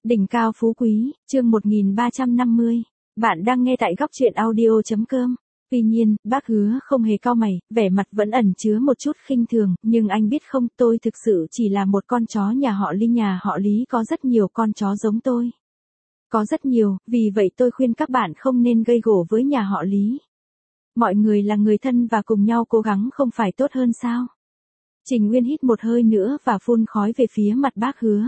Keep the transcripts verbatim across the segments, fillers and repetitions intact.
Đỉnh cao phú quý, chương một nghìn ba trăm năm mươi. Bạn đang nghe tại góc truyện audio chấm com. Tuy nhiên, bác Hứa không hề cau mày, vẻ mặt vẫn ẩn chứa một chút khinh thường, nhưng anh biết không, tôi thực sự chỉ là một con chó nhà họ Lý, nhà họ Lý có rất nhiều con chó giống tôi. Có rất nhiều, vì vậy tôi khuyên các bạn không nên gây gổ với nhà họ Lý. Mọi người là người thân và cùng nhau cố gắng không phải tốt hơn sao? Trình Nguyên hít một hơi nữa và phun khói về phía mặt bác Hứa.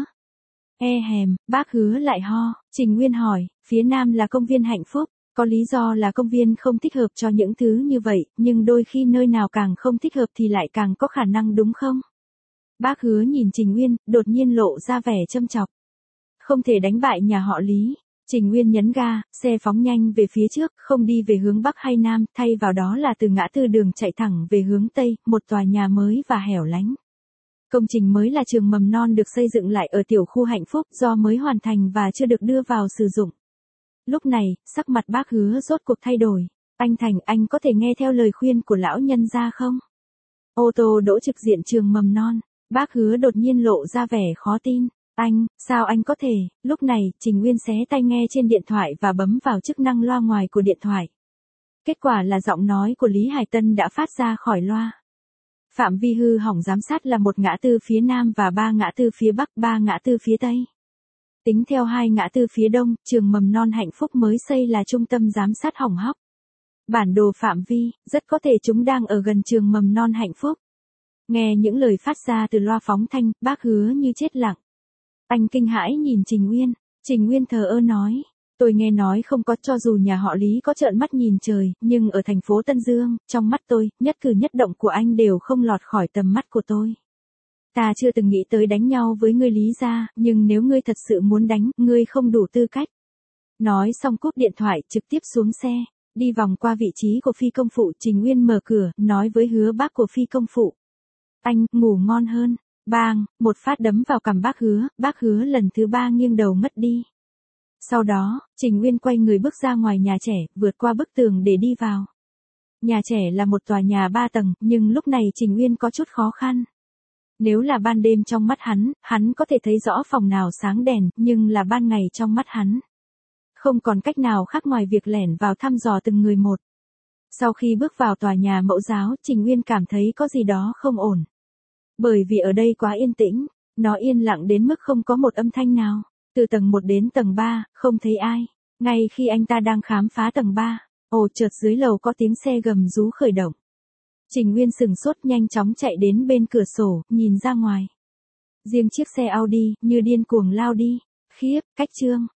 E hèm, bác Hứa lại ho. Trình Nguyên hỏi, phía nam là công viên hạnh phúc, có lý do là công viên không thích hợp cho những thứ như vậy, nhưng đôi khi nơi nào càng không thích hợp thì lại càng có khả năng, đúng không? Bác Hứa nhìn Trình Nguyên, đột nhiên lộ ra vẻ châm chọc. Không thể đánh bại nhà họ Lý. Trình Nguyên nhấn ga, xe phóng nhanh về phía trước, không đi về hướng bắc hay nam, thay vào đó là từ ngã tư đường chạy thẳng về hướng tây, một tòa nhà mới và hẻo lánh. Công trình mới là trường mầm non được xây dựng lại ở tiểu khu hạnh phúc, do mới hoàn thành và chưa được đưa vào sử dụng. Lúc này, sắc mặt bác Hứa rốt cuộc thay đổi. Anh Thành, anh có thể nghe theo lời khuyên của lão nhân gia không? Ô tô đỗ trực diện trường mầm non. Bác Hứa đột nhiên lộ ra vẻ khó tin. Anh, sao anh có thể? Lúc này, Trình Nguyên xé tai nghe trên điện thoại và bấm vào chức năng loa ngoài của điện thoại. Kết quả là giọng nói của Lý Hải Tân đã phát ra khỏi loa. Phạm vi hư hỏng giám sát là một ngã tư phía nam và ba ngã tư phía bắc, ba ngã tư phía tây. Tính theo hai ngã tư phía đông, trường mầm non hạnh phúc mới xây là trung tâm giám sát hỏng hóc. Bản đồ phạm vi, rất có thể chúng đang ở gần trường mầm non hạnh phúc. Nghe những lời phát ra từ loa phóng thanh, bác Hứa như chết lặng. Anh kinh hãi nhìn Trình Nguyên. Trình Nguyên thờ ơ nói, tôi nghe nói không có, cho dù nhà họ Lý có trợn mắt nhìn trời, nhưng ở thành phố Tân Dương, trong mắt tôi, nhất cử nhất động của anh đều không lọt khỏi tầm mắt của tôi. Ta chưa từng nghĩ tới đánh nhau với ngươi Lý gia, nhưng nếu ngươi thật sự muốn đánh, ngươi không đủ tư cách. Nói xong cúp điện thoại, trực tiếp xuống xe, đi vòng qua vị trí của phi công phụ. Trình Nguyên mở cửa, nói với Hứa bác của phi công phụ. Anh, ngủ ngon hơn. Bang, một phát đấm vào cằm bác Hứa, bác Hứa lần thứ ba nghiêng đầu ngất đi. Sau đó, Trình Nguyên quay người bước ra ngoài nhà trẻ, vượt qua bức tường để đi vào. Nhà trẻ là một tòa nhà ba tầng, nhưng lúc này Trình Nguyên có chút khó khăn. Nếu là ban đêm trong mắt hắn, hắn có thể thấy rõ phòng nào sáng đèn, nhưng là ban ngày trong mắt hắn. Không còn cách nào khác ngoài việc lẻn vào thăm dò từng người một. Sau khi bước vào tòa nhà mẫu giáo, Trình Nguyên cảm thấy có gì đó không ổn. Bởi vì ở đây quá yên tĩnh, nó yên lặng đến mức không có một âm thanh nào. Từ tầng một đến tầng ba, không thấy ai. Ngay khi anh ta đang khám phá tầng ba, ồ chợt dưới lầu có tiếng xe gầm rú khởi động. Trình Nguyên sừng sốt, nhanh chóng chạy đến bên cửa sổ, nhìn ra ngoài. Riêng chiếc xe Audi, như điên cuồng lao đi. Khiếp, cách trương.